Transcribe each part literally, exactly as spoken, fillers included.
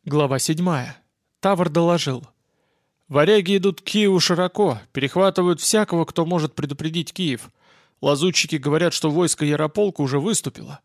Глава седьмая. Тавр доложил. Варяги идут к Киеву широко, перехватывают всякого, кто может предупредить Киев. Лазутчики говорят, что войско Ярополка уже выступило.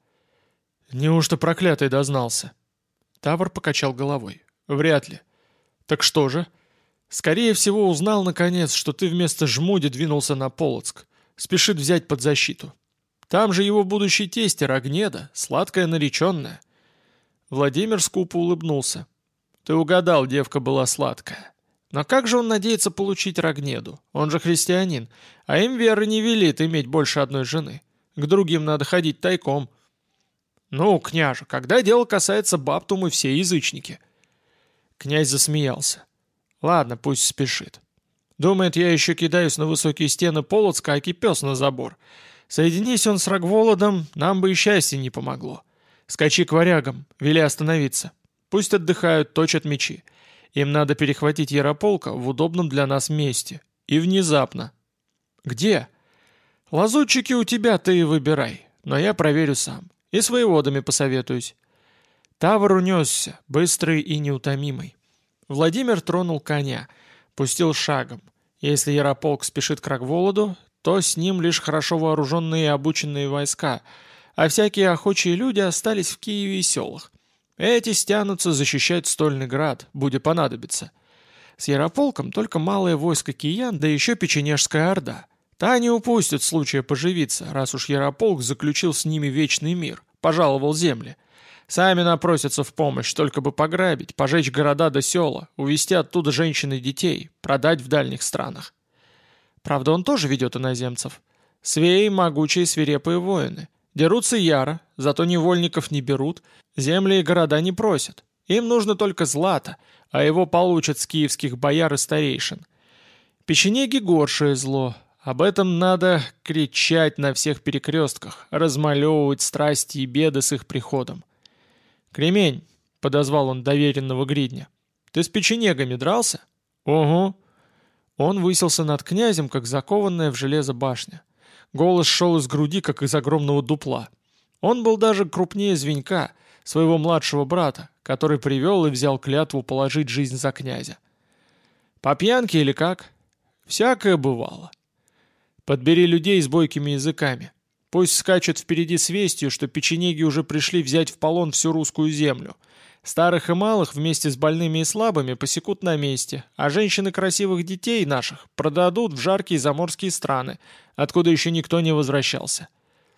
Неужто проклятый дознался? Тавр покачал головой. Вряд ли. Так что же? Скорее всего, узнал наконец, что ты вместо Жмуди двинулся на Полоцк. Спешит взять под защиту. Там же его будущий тесть Рогнеда, сладкая нареченная. Владимир скупо улыбнулся. «Ты угадал, девка была сладкая. Но как же он надеется получить Рогнеду? Он же христианин, а им вера не велит иметь больше одной жены. К другим надо ходить тайком». «Ну, княже, когда дело касается баб, то мы все язычники». Князь засмеялся. «Ладно, пусть спешит. Думает, я еще кидаюсь на высокие стены Полоцка, аки пес на забор. Соединись он с Рогволодом, нам бы и счастье не помогло. Скачи к варягам, вели остановиться. Пусть отдыхают, точат мечи. Им надо перехватить Ярополка в удобном для нас месте. И внезапно. Где? Лазутчики у тебя, ты и выбирай. Но я проверю сам. И с воеводами посоветуюсь. Тавр унесся, быстрый и неутомимый. Владимир тронул коня, пустил шагом. Если Ярополк спешит к Рогволоду, то с ним лишь хорошо вооруженные и обученные войска, а всякие охочие люди остались в Киеве и селах. Эти стянутся защищать Стольный град, будет понадобиться. С Ярополком только малое войско киян, да еще печенежская орда. Та не упустит случая поживиться, раз уж Ярополк заключил с ними вечный мир, пожаловал земли. Сами напросятся в помощь, только бы пограбить, пожечь города до села, увезти оттуда женщин и детей, продать в дальних странах. Правда, он тоже ведет иноземцев. Свеи — могучие свирепые воины. Дерутся яро, зато невольников не берут, земли и города не просят. Им нужно только злато, а его получат с киевских бояр и старейшин. Печенеги — горшее зло. Об этом надо кричать на всех перекрестках, размалевывать страсти и беды с их приходом. «Кремень», — подозвал он доверенного гридня, — «ты с печенегами дрался?» «Угу». Он высился над князем, как закованная в железо башня. Голос шел из груди, как из огромного дупла. Он был даже крупнее Звенька, своего младшего брата, который привел и взял клятву положить жизнь за князя. «По пьянке или как?» «Всякое бывало». «Подбери людей с бойкими языками. Пусть скачут впереди с вестью, что печенеги уже пришли взять в полон всю русскую землю. Старых и малых вместе с больными и слабыми посекут на месте, а женщин и красивых детей наших продадут в жаркие заморские страны, откуда еще никто не возвращался».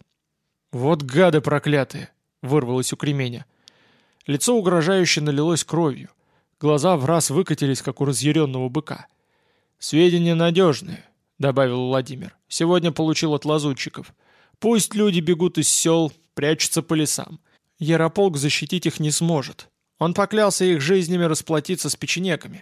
«Вот гады проклятые!» — вырвалось у Кременя. Лицо угрожающе налилось кровью. Глаза враз выкатились, как у разъяренного быка. «Сведения надежные», — добавил Владимир. «Сегодня получил от лазутчиков. Пусть люди бегут из сел, прячутся по лесам. Ярополк защитить их не сможет. Он поклялся их жизнями расплатиться с печенегами».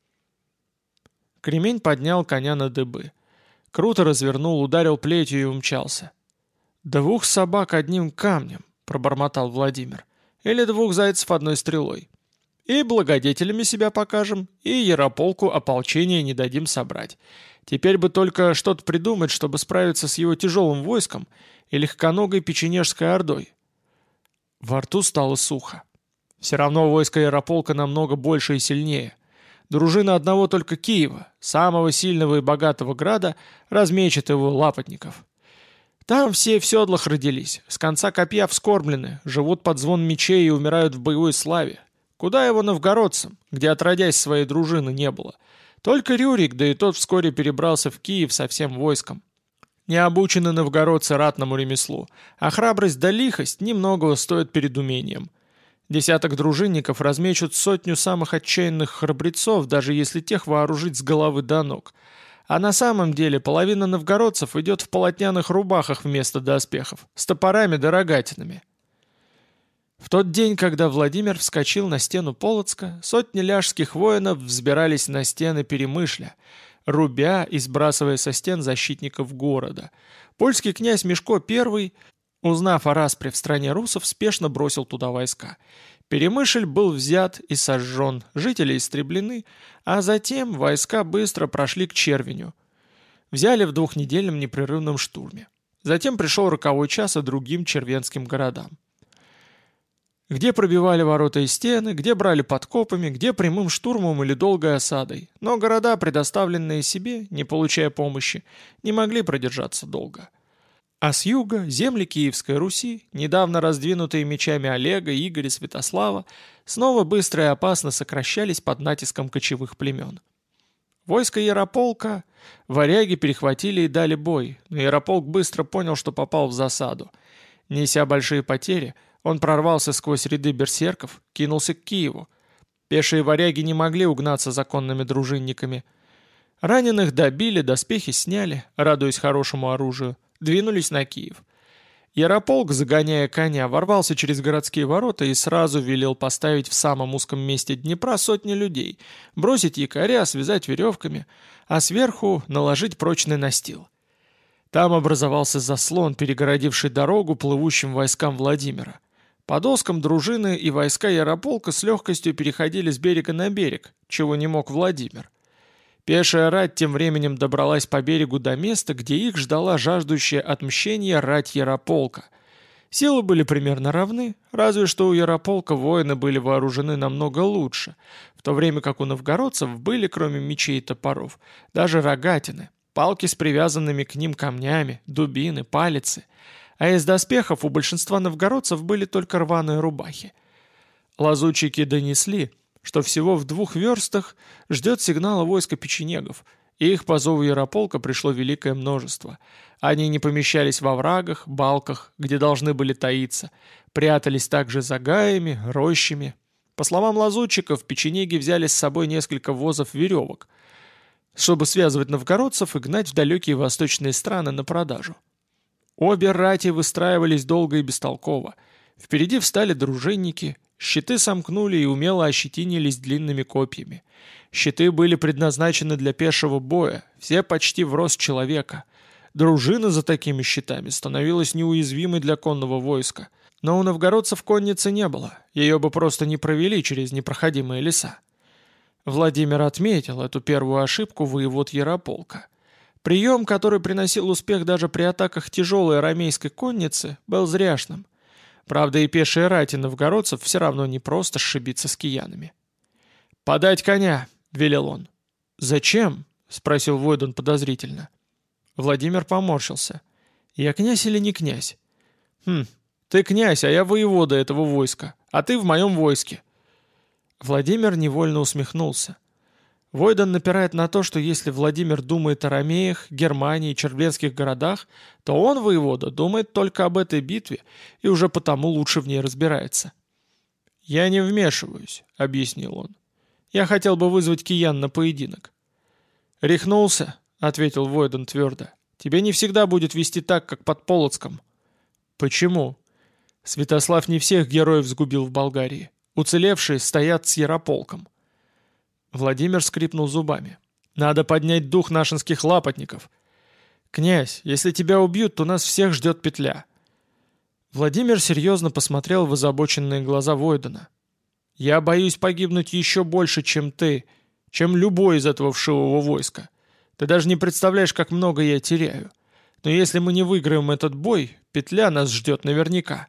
Кремень поднял коня на дыбы. Круто развернул, ударил плетью и умчался. «Двух собак одним камнем», — пробормотал Владимир. «Или двух зайцев одной стрелой. И благодетелями себя покажем, и Ярополку ополчения не дадим собрать. Теперь бы только что-то придумать, чтобы справиться с его тяжелым войском и легконогой печенежской ордой». Во рту стало сухо. Все равно войско Ярополка намного больше и сильнее. Дружина одного только Киева, самого сильного и богатого града, размечет его лапотников. Там все в седлах родились, с конца копья вскормлены, живут под звон мечей и умирают в боевой славе. Куда его новгородцам, где отродясь своей дружины не было? Только Рюрик, да и тот вскоре перебрался в Киев со всем войском. Не обучены новгородцы ратному ремеслу, а храбрость да лихость немногого стоят перед умением. Десяток дружинников размечут сотню самых отчаянных храбрецов, даже если тех вооружить с головы до ног. А на самом деле половина новгородцев идет в полотняных рубахах вместо доспехов, с топорами да рогатинами. В тот день, когда Владимир вскочил на стену Полоцка, сотни ляжских воинов взбирались на стены Перемышля, рубя и сбрасывая со стен защитников города. Польский князь Мишко I, узнав о распре в стране русов, спешно бросил туда войска. Перемышль был взят и сожжен, жители истреблены, а затем войска быстро прошли к Червеню. Взяли в двухнедельном непрерывном штурме. Затем пришел роковой час и другим червенским городам. Где пробивали ворота и стены, где брали подкопами, где прямым штурмом или долгой осадой. Но города, предоставленные себе, не получая помощи, не могли продержаться долго. А с юга земли Киевской Руси, недавно раздвинутые мечами Олега, Игоря, Святослава, снова быстро и опасно сокращались под натиском кочевых племен. Войско Ярополка варяги перехватили и дали бой, но Ярополк быстро понял, что попал в засаду. Неся большие потери, он прорвался сквозь ряды берсерков, кинулся к Киеву. Пешие варяги не могли угнаться за конными дружинниками. Раненых добили, доспехи сняли, радуясь хорошему оружию, двинулись на Киев. Ярополк, загоняя коня, ворвался через городские ворота и сразу велел поставить в самом узком месте Днепра сотни людей, бросить якоря, связать веревками, а сверху наложить прочный настил. Там образовался заслон, перегородивший дорогу плывущим войскам Владимира. По доскам дружины и войска Ярополка с легкостью переходили с берега на берег, чего не мог Владимир. Пешая рать тем временем добралась по берегу до места, где их ждала жаждущая отмщения рать Ярополка. Силы были примерно равны, разве что у Ярополка воины были вооружены намного лучше, в то время как у новгородцев были, кроме мечей и топоров, даже рогатины, палки с привязанными к ним камнями, дубины, палицы, а из доспехов у большинства новгородцев были только рваные рубахи. Лазутчики донесли, что всего в двух верстах ждет сигнала войска печенегов, и их по зову Ярополка пришло великое множество. Они не помещались во врагах, балках, где должны были таиться, прятались также за гаями, рощами. По словам лазутчиков, печенеги взяли с собой несколько возов веревок, чтобы связывать новгородцев и гнать в далекие восточные страны на продажу. Обе рати выстраивались долго и бестолково. Впереди встали дружинники, щиты сомкнули и умело ощетинились длинными копьями. Щиты были предназначены для пешего боя, все почти в рост человека. Дружина за такими щитами становилась неуязвимой для конного войска. Но у новгородцев конницы не было, ее бы просто не провели через непроходимые леса. Владимир отметил эту первую ошибку воевод Ярополка. Прием, который приносил успех даже при атаках тяжелой рамейской конницы, был зряшным. Правда, и пешие рати новгородцев все равно не просто сшибиться с киянами. «Подать коня!» — велел он. «Зачем?» — спросил Войдан подозрительно. Владимир поморщился. «Я князь или не князь?» «Хм, ты князь, а я воевода этого войска, а ты в моем войске». Владимир невольно усмехнулся. Войдан напирает на то, что если Владимир думает о ромеях, Германии и червленских городах, то он, воевода, думает только об этой битве и уже потому лучше в ней разбирается. «Я не вмешиваюсь», — объяснил он. «Я хотел бы вызвать киян на поединок». «Рехнулся», — ответил Войдан твердо. «Тебе не всегда будет вести так, как под Полоцком». «Почему?» Святослав не всех героев сгубил в Болгарии. Уцелевшие стоят с Ярополком. Владимир скрипнул зубами. «Надо поднять дух нашинских лапотников. Князь, если тебя убьют, то нас всех ждет петля». Владимир серьезно посмотрел в озабоченные глаза Войдана. «Я боюсь погибнуть еще больше, чем ты, чем любой из этого вшивого войска. Ты даже не представляешь, как много я теряю. Но если мы не выиграем этот бой, петля нас ждет наверняка».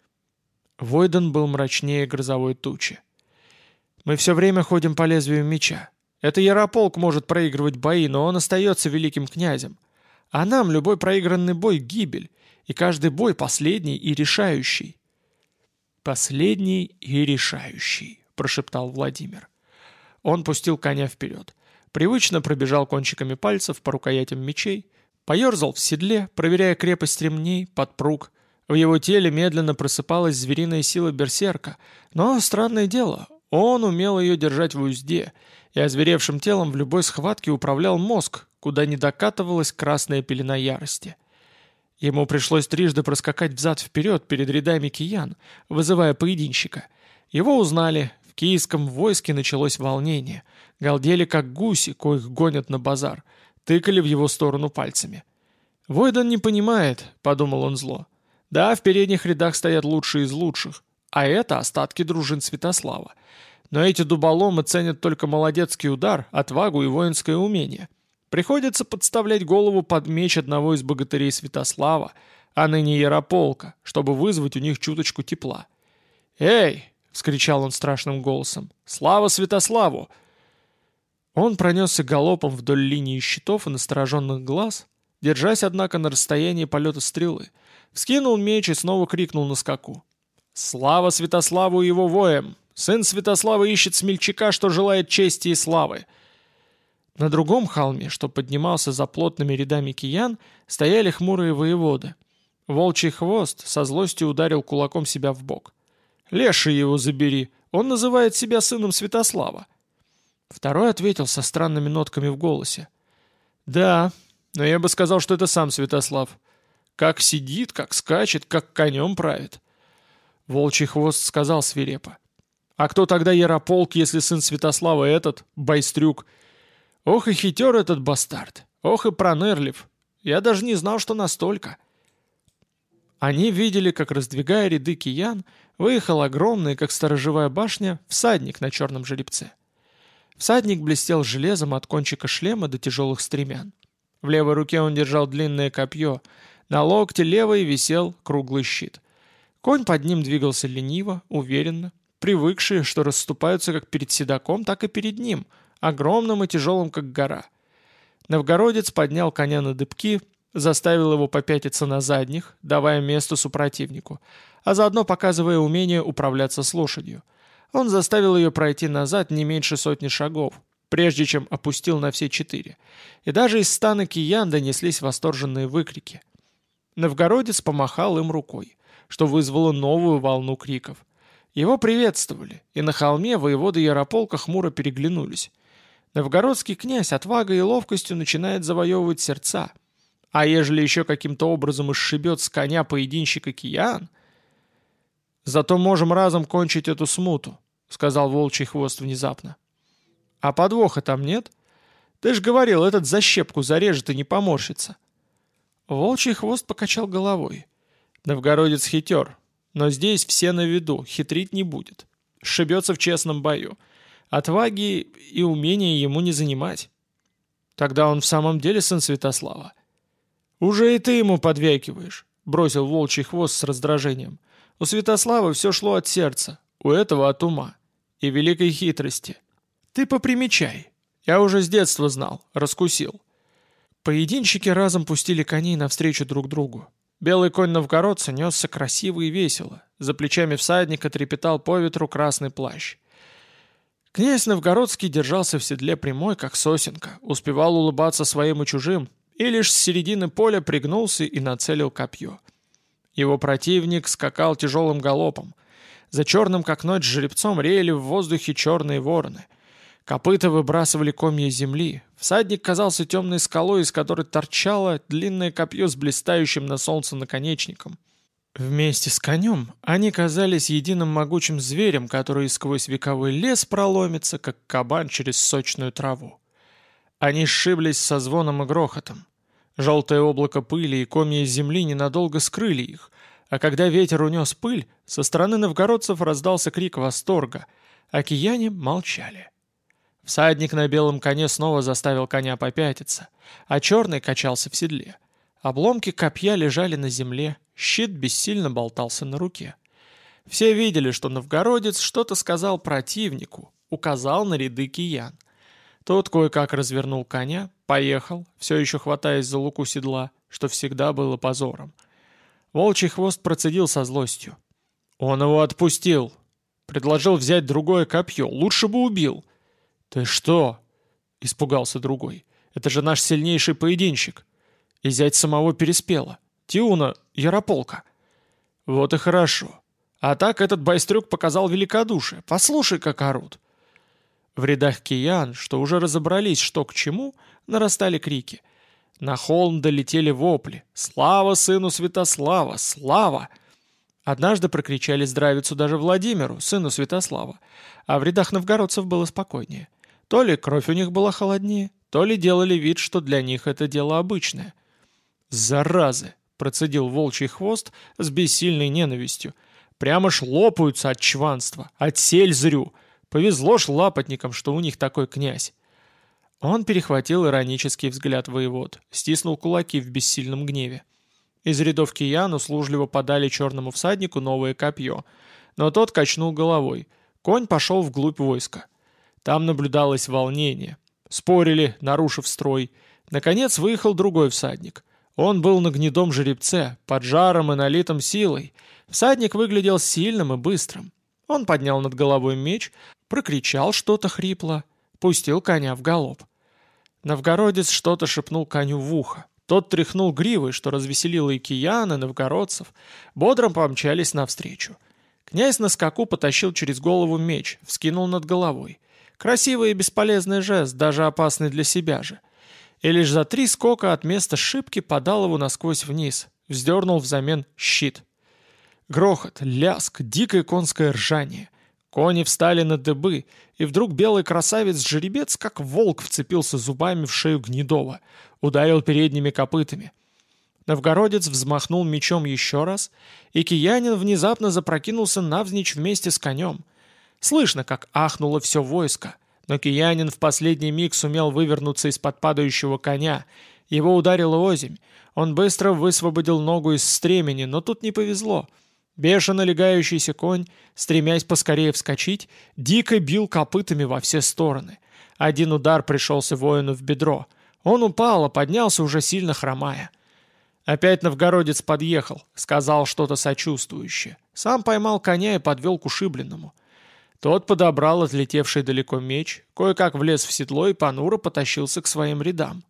Войдан был мрачнее грозовой тучи. «Мы все время ходим по лезвию меча. Это Ярополк может проигрывать бои, но он остается великим князем. А нам любой проигранный бой — гибель, и каждый бой последний и решающий». «Последний и решающий», — прошептал Владимир. Он пустил коня вперед, привычно пробежал кончиками пальцев по рукоятям мечей, поерзал в седле, проверяя крепость ремней, подпруг. В его теле медленно просыпалась звериная сила берсерка, но, странное дело, он умел ее держать в узде, и озверевшим телом в любой схватке управлял мозг, куда не докатывалась красная пелена ярости. Ему пришлось трижды проскакать взад-вперед перед рядами киян, вызывая поединщика. Его узнали, в киевском войске началось волнение, галдели как гуси, коих гонят на базар, тыкали в его сторону пальцами. «Войдан не понимает», — подумал он зло. «Да, в передних рядах стоят лучшие из лучших, а это остатки дружин Святослава. Но эти дуболомы ценят только молодецкий удар, отвагу и воинское умение. Приходится подставлять голову под меч одного из богатырей Святослава, а ныне Ярополка, чтобы вызвать у них чуточку тепла. «Эй!» — вскричал он страшным голосом. «Слава Святославу!» Он пронесся галопом вдоль линии щитов и настороженных глаз, держась, однако, на расстоянии полета стрелы, вскинул меч и снова крикнул на скаку. «Слава Святославу и его воям! Сын Святослава ищет смельчака, что желает чести и славы!» На другом холме, что поднимался за плотными рядами киян, стояли хмурые воеводы. Волчий хвост со злостью ударил кулаком себя в бок. «Леший его забери! Он называет себя сыном Святослава!» Второй ответил со странными нотками в голосе. «Да, но я бы сказал, что это сам Святослав. Как сидит, как скачет, как конем правит». Волчий хвост сказал свирепо. «А кто тогда Ярополк, если сын Святослава этот, Байстрюк? Ох и хитер этот бастард, ох и пронырлив. Я даже не знал, что настолько». Они видели, как, раздвигая ряды киян, выехал огромный, как сторожевая башня, всадник на черном жеребце. Всадник блестел железом от кончика шлема до тяжелых стремян. В левой руке он держал длинное копье, на локте левой висел круглый щит. Конь под ним двигался лениво, уверенно, привыкший, что расступаются как перед седаком, так и перед ним, огромным и тяжелым, как гора. Новгородец поднял коня на дыбки, заставил его попятиться на задних, давая место супротивнику, а заодно показывая умение управляться с лошадью. Он заставил ее пройти назад не меньше сотни шагов, прежде чем опустил на все четыре. И даже из стана киян донеслись восторженные выкрики. Новгородец помахал им рукой, что вызвало новую волну криков. Его приветствовали, и на холме воеводы Ярополка хмуро переглянулись. Новгородский князь отвагой и ловкостью начинает завоевывать сердца. А ежели еще каким-то образом исшибет с коня поединщика киян... «Зато можем разом кончить эту смуту», — сказал Волчий хвост внезапно. «А подвоха там нет? Ты ж говорил, этот за щепку зарежет и не поморщится». Волчий хвост покачал головой. «Новгородец хитер, но здесь все на виду, хитрить не будет. Сшибется в честном бою. Отваги и умения ему не занимать. Тогда он в самом деле сын Святослава». «Уже и ты ему подвякиваешь», — бросил Волчий хвост с раздражением. «У Святослава все шло от сердца, у этого от ума и великой хитрости. Ты попримечай. Я уже с детства знал, раскусил». Поединщики разом пустили коней навстречу друг другу. Белый конь новгородца несся красиво и весело. За плечами всадника трепетал по ветру красный плащ. Князь Новгородский держался в седле прямой, как сосенка, успевал улыбаться своим и чужим, и лишь с середины поля пригнулся и нацелил копье. Его противник скакал тяжелым галопом. За черным, как ночь, жеребцом реяли в воздухе черные вороны. Копыта выбрасывали комья земли. Всадник казался темной скалой, из которой торчало длинное копье с блистающим на солнце наконечником. Вместе с конем они казались единым могучим зверем, который сквозь вековой лес проломится, как кабан через сочную траву. Они сшиблись со звоном и грохотом. Желтое облако пыли и комья земли ненадолго скрыли их, а когда ветер унес пыль, со стороны новгородцев раздался крик восторга, а кияне молчали. Всадник на белом коне снова заставил коня попятиться, а черный качался в седле. Обломки копья лежали на земле, щит бессильно болтался на руке. Все видели, что новгородец что-то сказал противнику, указал на ряды киян. Тот кое-как развернул коня, поехал, все еще хватаясь за луку седла, что всегда было позором. Волчий хвост процедил со злостью. «Он его отпустил. Предложил взять другое копье, лучше бы убил». «Ты что?» — испугался другой. «Это же наш сильнейший поединщик. И зять самого Переспела, Тиуна Ярополка». «Вот и хорошо. А так этот байстрюк показал великодушие. Послушай, как орут». В рядах киян, что уже разобрались, что к чему, нарастали крики. На холм долетели вопли. «Слава сыну Святослава! Слава!» Однажды прокричали здравицу даже Владимиру, сыну Святослава, а в рядах новгородцев было спокойнее. То ли кровь у них была холоднее, то ли делали вид, что для них это дело обычное. «Заразы!» — процедил Волчий хвост с бессильной ненавистью. «Прямо ж лопаются от чванства, от сель зрю. Повезло ж лапотникам, что у них такой князь». Он перехватил иронический взгляд воевод, стиснул кулаки в бессильном гневе. Из рядов киян услужливо подали черному всаднику новое копье. но тот качнул головой. Конь пошел вглубь войска. Там наблюдалось волнение. Спорили, нарушив строй. Наконец выехал другой всадник. Он был на гнедом жеребце, под жаром и налитым силой. Всадник выглядел сильным и быстрым. Он поднял над головой меч, прокричал что-то хрипло, пустил коня в галоп. Новгородец что-то шепнул коню в ухо. Тот тряхнул гривой, что развеселило и киян, и новгородцев. Бодро помчались навстречу. Князь на скаку потащил через голову меч, вскинул над головой. Красивый и бесполезный жест, даже опасный для себя же. И лишь за три скока от места шибки подал его насквозь вниз, вздернул взамен щит. Грохот, ляск, дикое конское ржание. Кони встали на дыбы, и вдруг белый красавец-жеребец, как волк, вцепился зубами в шею Гнедова, ударил передними копытами. Новгородец взмахнул мечом еще раз, и киянин внезапно запрокинулся навзничь вместе с конем. Слышно, как ахнуло все войско, но киянин в последний миг сумел вывернуться из-под падающего коня. Его ударило озимь. Он быстро высвободил ногу из стремени, но тут не повезло. Бешено легающийся конь, стремясь поскорее вскочить, дико бил копытами во все стороны. Один удар пришелся воину в бедро. Он упал, а поднялся уже сильно хромая. Опять новгородец подъехал, сказал что-то сочувствующее. Сам поймал коня и подвел к ушибленному. Тот подобрал отлетевший далеко меч, кое-как влез в седло и понуро потащился к своим рядам.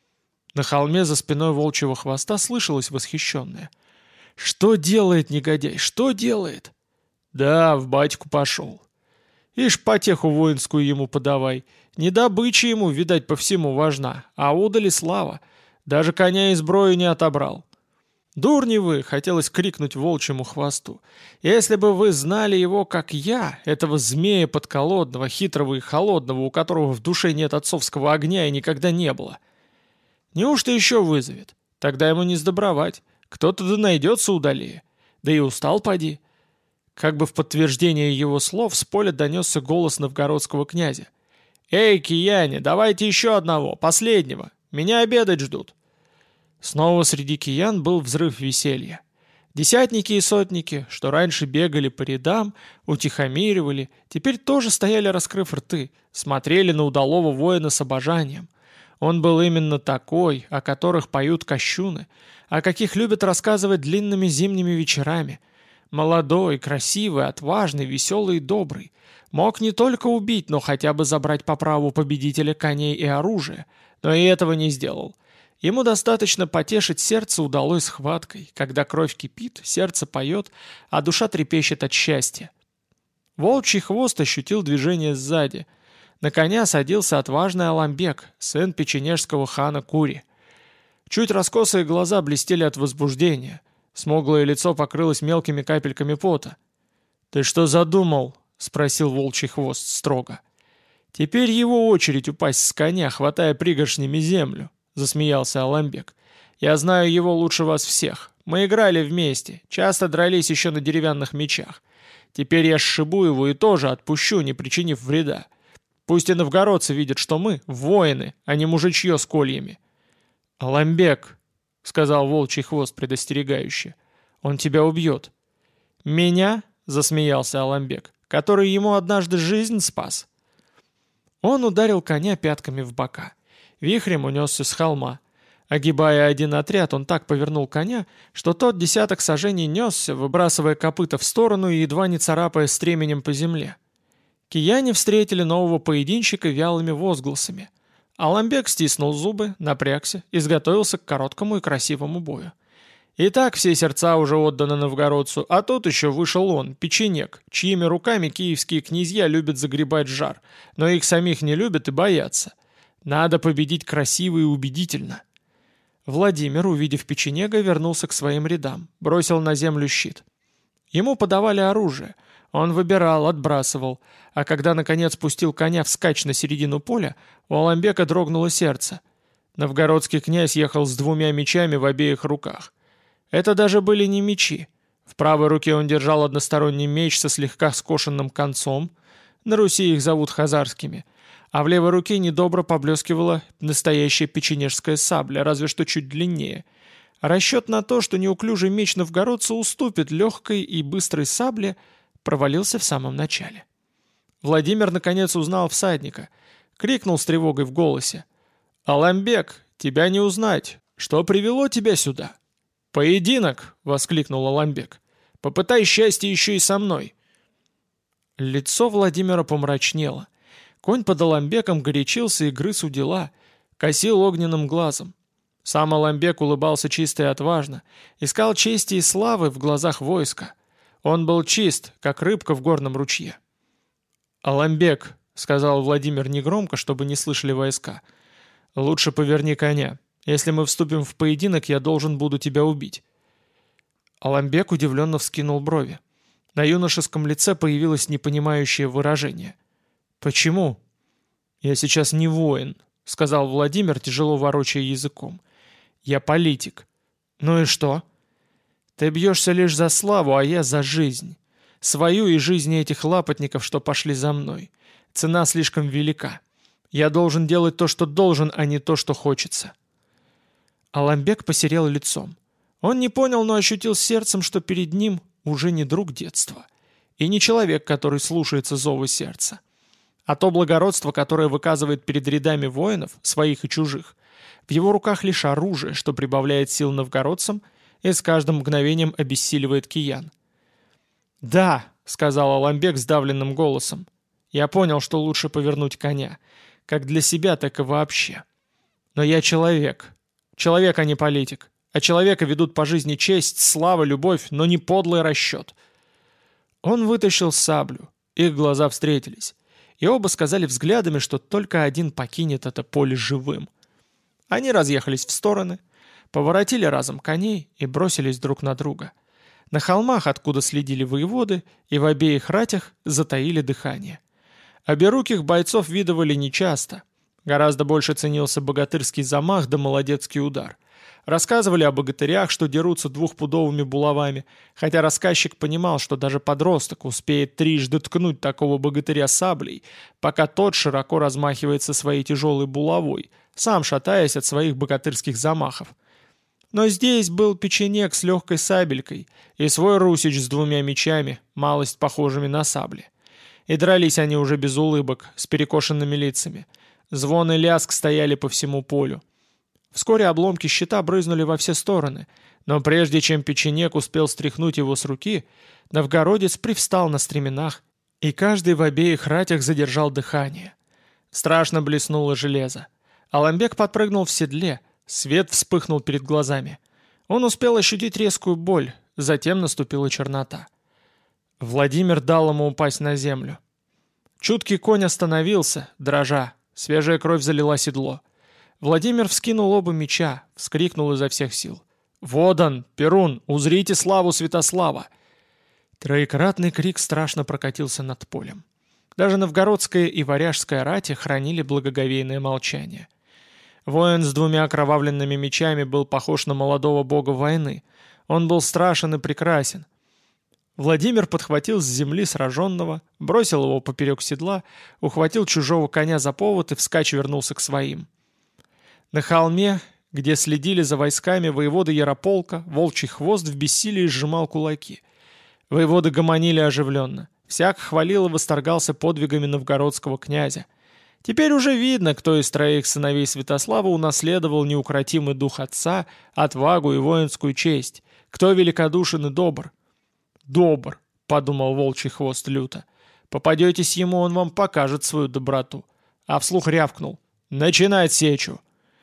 На холме за спиной волчьего хвоста слышалось восхищенное: «Что делает негодяй? Что делает?» «Да, в батьку пошел. Ишь, потеху воинскую ему подавай. Не добыча ему, видать, по всему важна, а удали слава. Даже коня и сброю не отобрал». «Дурни вы!» — хотелось крикнуть волчьему хвосту. «Если бы вы знали его, как я, этого змея подколодного, хитрого и холодного, у которого в душе нет отцовского огня и никогда не было. Неужто еще вызовет? Тогда ему не сдобровать. Кто-то да найдется удалее. Да и устал поди». Как бы в подтверждение его слов с поля донесся голос новгородского князя. «Эй, кияне, давайте еще одного, последнего. Меня обедать ждут». Снова среди киян был взрыв веселья. Десятники и сотники, что раньше бегали по рядам, утихомиривали, теперь тоже стояли, раскрыв рты, смотрели на удалого воина с обожанием. Он был именно такой, о которых поют кощуны, о каких любят рассказывать длинными зимними вечерами. Молодой, красивый, отважный, веселый и добрый. Мог не только убить, но хотя бы забрать по праву победителя коней и оружия, но и этого не сделал. Ему достаточно потешить сердце удалой схваткой. Когда кровь кипит, сердце поет, а душа трепещет от счастья. Волчий хвост ощутил движение сзади. На коня садился отважный Аламбек, сын печенежского хана Кури. Чуть раскосые глаза блестели от возбуждения. Смуглое лицо покрылось мелкими капельками пота. «Ты что задумал?» — спросил волчий хвост строго. «Теперь его очередь упасть с коня, хватая пригоршнями землю», — засмеялся Аламбек. «Я знаю его лучше вас всех. Мы играли вместе, часто дрались еще на деревянных мечах. Теперь я сшибу его и тоже отпущу, не причинив вреда. Пусть и новгородцы видят, что мы — воины, а не мужичье с кольями». «Аламбек», — сказал волчий хвост предостерегающе, — «он тебя убьет». «Меня?» — засмеялся Аламбек, — «который ему однажды жизнь спас». Он ударил коня пятками в бока. Вихрем унесся с холма. Огибая один отряд, он так повернул коня, что тот десяток сажений несся, выбрасывая копыта в сторону и едва не царапая стременем по земле. Кияне встретили нового поединщика вялыми возгласами. Аламбек стиснул зубы, напрягся, изготовился к короткому и красивому бою. И так все сердца уже отданы новгородцу, а тут еще вышел он, печенек, чьими руками киевские князья любят загребать жар, но их самих не любят и боятся. Надо победить красиво и убедительно. Владимир, увидев печенега, вернулся к своим рядам, бросил на землю щит. Ему подавали оружие. Он выбирал, отбрасывал, а когда, наконец, пустил коня вскачь на середину поля, у Аламбека дрогнуло сердце. Новгородский князь ехал с двумя мечами в обеих руках. Это даже были не мечи. В правой руке он держал односторонний меч со слегка скошенным концом, на Руси их зовут хазарскими, а в левой руке недобро поблескивала настоящая печенежская сабля, разве что чуть длиннее. Расчет на то, что неуклюжий меч новгородца уступит легкой и быстрой сабле, провалился в самом начале. Владимир наконец узнал всадника, крикнул с тревогой в голосе: «Аламбек, тебя не узнать! Что привело тебя сюда?» «Поединок!» — воскликнул Аламбек. «Попытай счастье еще и со мной!» Лицо Владимира помрачнело. Конь под Аламбеком горячился и грыз у дела, косил огненным глазом. Сам Аламбек улыбался чисто и отважно, искал чести и славы в глазах войска. Он был чист, как рыбка в горном ручье. «Аламбек», — сказал Владимир негромко, чтобы не слышали войска, — «лучше поверни коня. Если мы вступим в поединок, я должен буду тебя убить». Аламбек удивленно вскинул брови. На юношеском лице появилось непонимающее выражение. «Почему?» «Я сейчас не воин», — сказал Владимир, тяжело ворочая языком. «Я политик». «Ну и что?» «Ты бьешься лишь за славу, а я за жизнь. Свою и жизни этих лапотников, что пошли за мной. Цена слишком велика. Я должен делать то, что должен, а не то, что хочется». Аламбек посерел лицом. Он не понял, но ощутил сердцем, что перед ним уже не друг детства. И не человек, который слушается зову сердца. А то благородство, которое выказывает перед рядами воинов, своих и чужих, в его руках лишь оружие, что прибавляет сил новгородцам и с каждым мгновением обессиливает киян. «Да», — сказал Аламбек сдавленным голосом, — «я понял, что лучше повернуть коня, как для себя, так и вообще. Но я человек. Человек, а не политик. А человека ведут по жизни честь, слава, любовь, но не подлый расчет». Он вытащил саблю, их глаза встретились, и оба сказали взглядами, что только один покинет это поле живым. Они разъехались в стороны, поворотили разом коней и бросились друг на друга. На холмах, откуда следили воеводы, и в обеих ратях затаили дыхание. Оберуких бойцов видывали нечасто. Гораздо больше ценился богатырский замах да молодецкий удар. Рассказывали о богатырях, что дерутся двухпудовыми булавами, хотя рассказчик понимал, что даже подросток успеет трижды ткнуть такого богатыря саблей, пока тот широко размахивается своей тяжелой булавой, сам шатаясь от своих богатырских замахов. Но здесь был печенек с легкой сабелькой и свой русич с двумя мечами, малость похожими на сабли. И дрались они уже без улыбок, с перекошенными лицами. Звон и лязг стояли по всему полю. Вскоре обломки щита брызнули во все стороны, но прежде чем печенек успел стряхнуть его с руки, новгородец привстал на стременах, и каждый в обеих ратях задержал дыхание. Страшно блеснуло железо. Аламбек подпрыгнул в седле, свет вспыхнул перед глазами. Он успел ощутить резкую боль, затем наступила чернота. Владимир дал ему упасть на землю. Чуткий конь остановился, дрожа, свежая кровь залила седло. Владимир вскинул оба меча, вскрикнул изо всех сил. «Водан, Перун, узрите славу Святослава!» Троекратный крик страшно прокатился над полем. Даже новгородская и варяжская рати хранили благоговейное молчание. Воин с двумя окровавленными мечами был похож на молодого бога войны. Он был страшен и прекрасен. Владимир подхватил с земли сраженного, бросил его поперек седла, ухватил чужого коня за повод и вскачь вернулся к своим. На холме, где следили за войсками воеводы Ярополка, волчий хвост в бессилии сжимал кулаки. Воеводы гомонили оживленно. Всяк хвалил и восторгался подвигами новгородского князя. Теперь уже видно, кто из троих сыновей Святослава унаследовал неукротимый дух отца, отвагу и воинскую честь, кто великодушен и добр. «Добр», — подумал волчий хвост люто. «Попадетесь ему, он вам покажет свою доброту». А вслух рявкнул: «Начинать сечу!»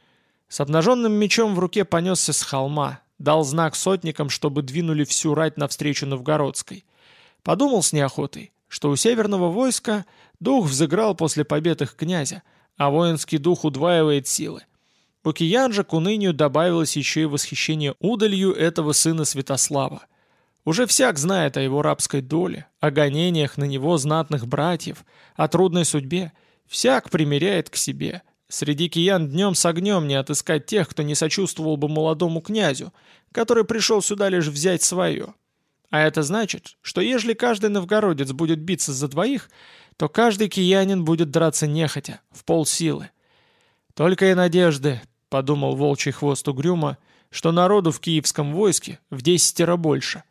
С обнаженным мечом в руке понесся с холма, дал знак сотникам, чтобы двинули всю рать навстречу новгородской. Подумал с неохотой, что у северного войска дух взыграл после побед их князя, а воинский дух удваивает силы. У киян же к унынию добавилось еще и восхищение удалью этого сына Святослава. Уже всяк знает о его рабской доле, о гонениях на него знатных братьев, о трудной судьбе, всяк примиряет к себе. Среди киян днем с огнем не отыскать тех, кто не сочувствовал бы молодому князю, который пришел сюда лишь взять свое. А это значит, что ежели каждый новгородец будет биться за двоих, то каждый киянин будет драться нехотя, в полсилы. Только и надежды, — подумал волчий хвост угрюмо, — что народу в киевском войске в десятеро больше.